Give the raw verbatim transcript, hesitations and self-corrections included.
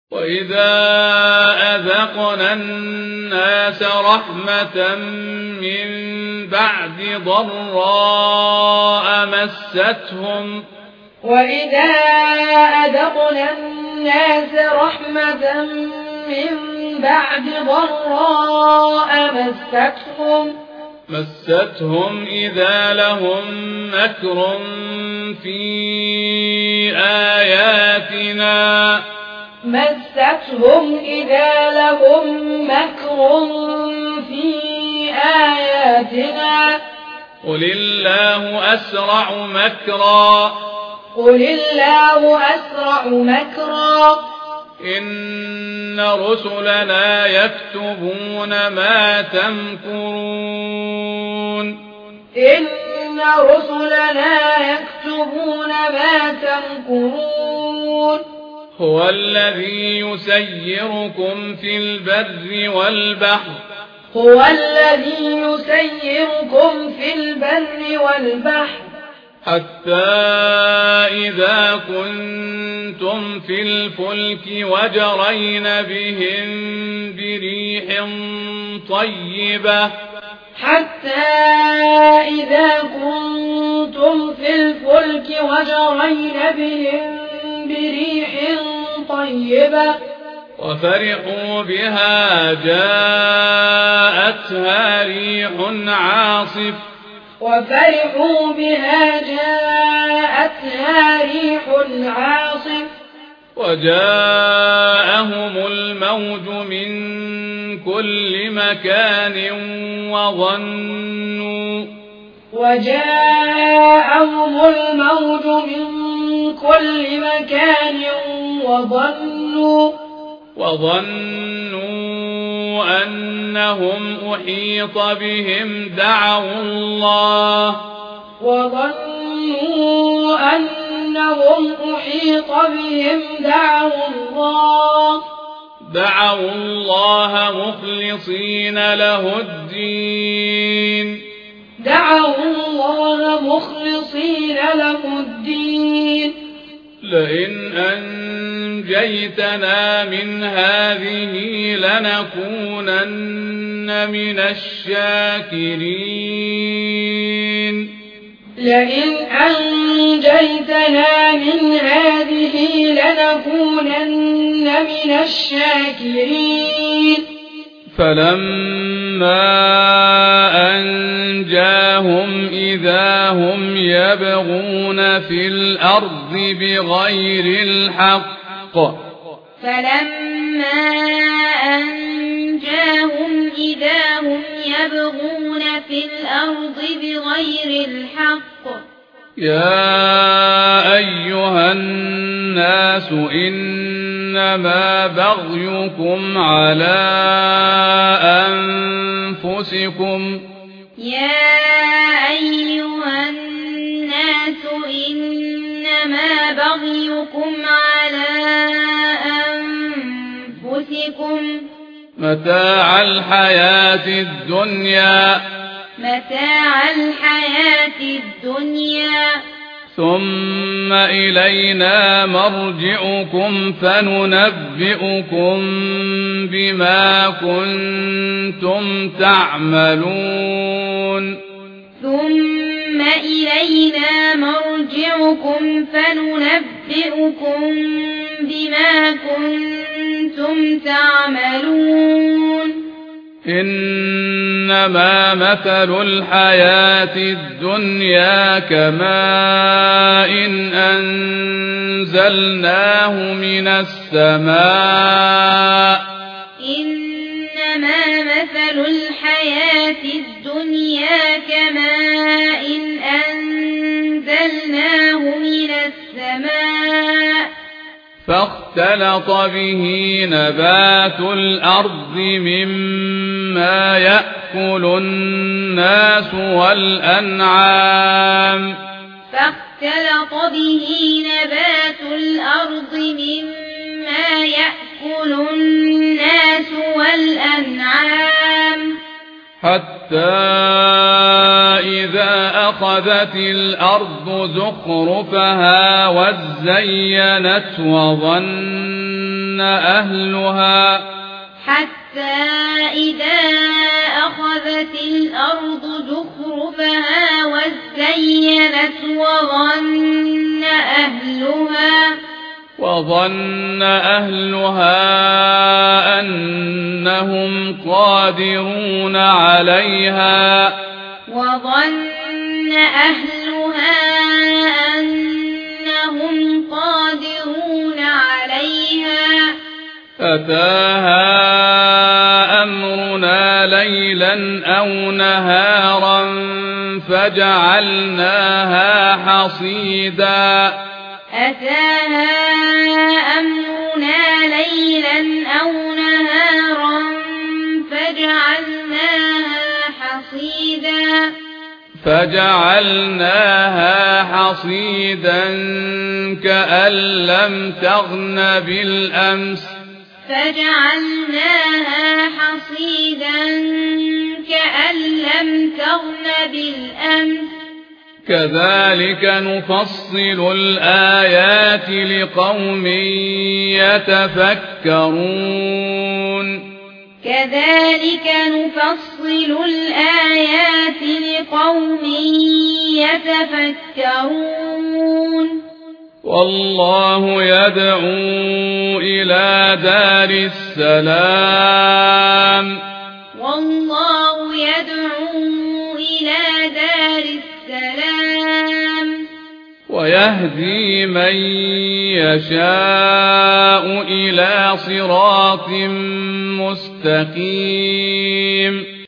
وإذا أذقنا الناس رحمة من بعد ضراء مستهم وإذا أذقنا الناس رحمة من بعد ضراء مستهم مستهم إذا لهم مكر في آياتنا مستهم إذا لهم مكر في آياتنا قل الله أسرع مكرا قل الله أسرع مكرا إن رسلنا يكتبون ما تمكرون إن رسلنا يكتبون ما تمكرون هو الذي يسيركم في البر والبحر هو الذي يسيركم في البر والبحر حتى إذا كنتم في الفلك وجرين بهم بريح طيبة حتى إذا كنتم في الفلك وجرين بهم بريح طيبة وفرحوا بها جاءتها ريح عاصف وفرحوا بها جاءتها ريح عاصف وجاءهم الموج من كل مكان وظنوا وجاءهم الموج من كل مكان وظنوا وظنوا أنهم أحيط بهم دعوا الله وظنوا أنهم أحيط بهم دعوا الله دعوا الله مخلصين له الدين دعوا الله مخلصين له الدين لئن أنجيتنا من هذه لنكونن من الشاكرين لئن أنجيتنا من هذه لنكونن من الشاكرين فلما أنجاهم إذا هم يبغون في الأرض بغير الحق فلما أنجاهم إذا هم يبغون في الأرض بغير الحق يا أيها الناس إنما بغيكم على أنفسكم يا أيها الناس إنما بغيكم على أنفسكم متاع الحياة الدنيا متاع الحياة الدنيا ثم إلينا مرجعكم فننبئكم بما كنتم تعملون ثم إلينا مرجعكم فننبئكم بما كنتم تعملون إنما مثل الحياة الدنيا كماء إن أنزلناه من السماء إنما مثل الحياة الدنيا كماء إن أنزلناه من السماء فاختلط به نبات الأرض مما يأكل الناس والأنعام فاختلط به نبات الأرض مما يأكل الناس والأنعام حتى إذا أخذت الأرض زخرفها وزينت وظن أهلها حتى إذا أخذت الأرض زخرفها وزينت وظن أهلها وظن أهلها أنهم قادرون عليها وظن أهلها أنهم قادرون عليها أتاها أمرنا ليلا أو نهارا فجعلناها حصيدا أتاها أمرنا ليلا أو نهارا فجعلناها حصيدا فجعلناها حصيدا كأن لم تغن بالأمس فجعلناها حصيدا كأن لم تغن بالأمس كذلك نفصل الآيات لقوم يتفكرون كذلك نفصل الآيات لقوم يتفكرون والله يدعو إلى دار السلام والله يدعو إلى دار السلام ويهدي من يشاء إلى صراط مستقيم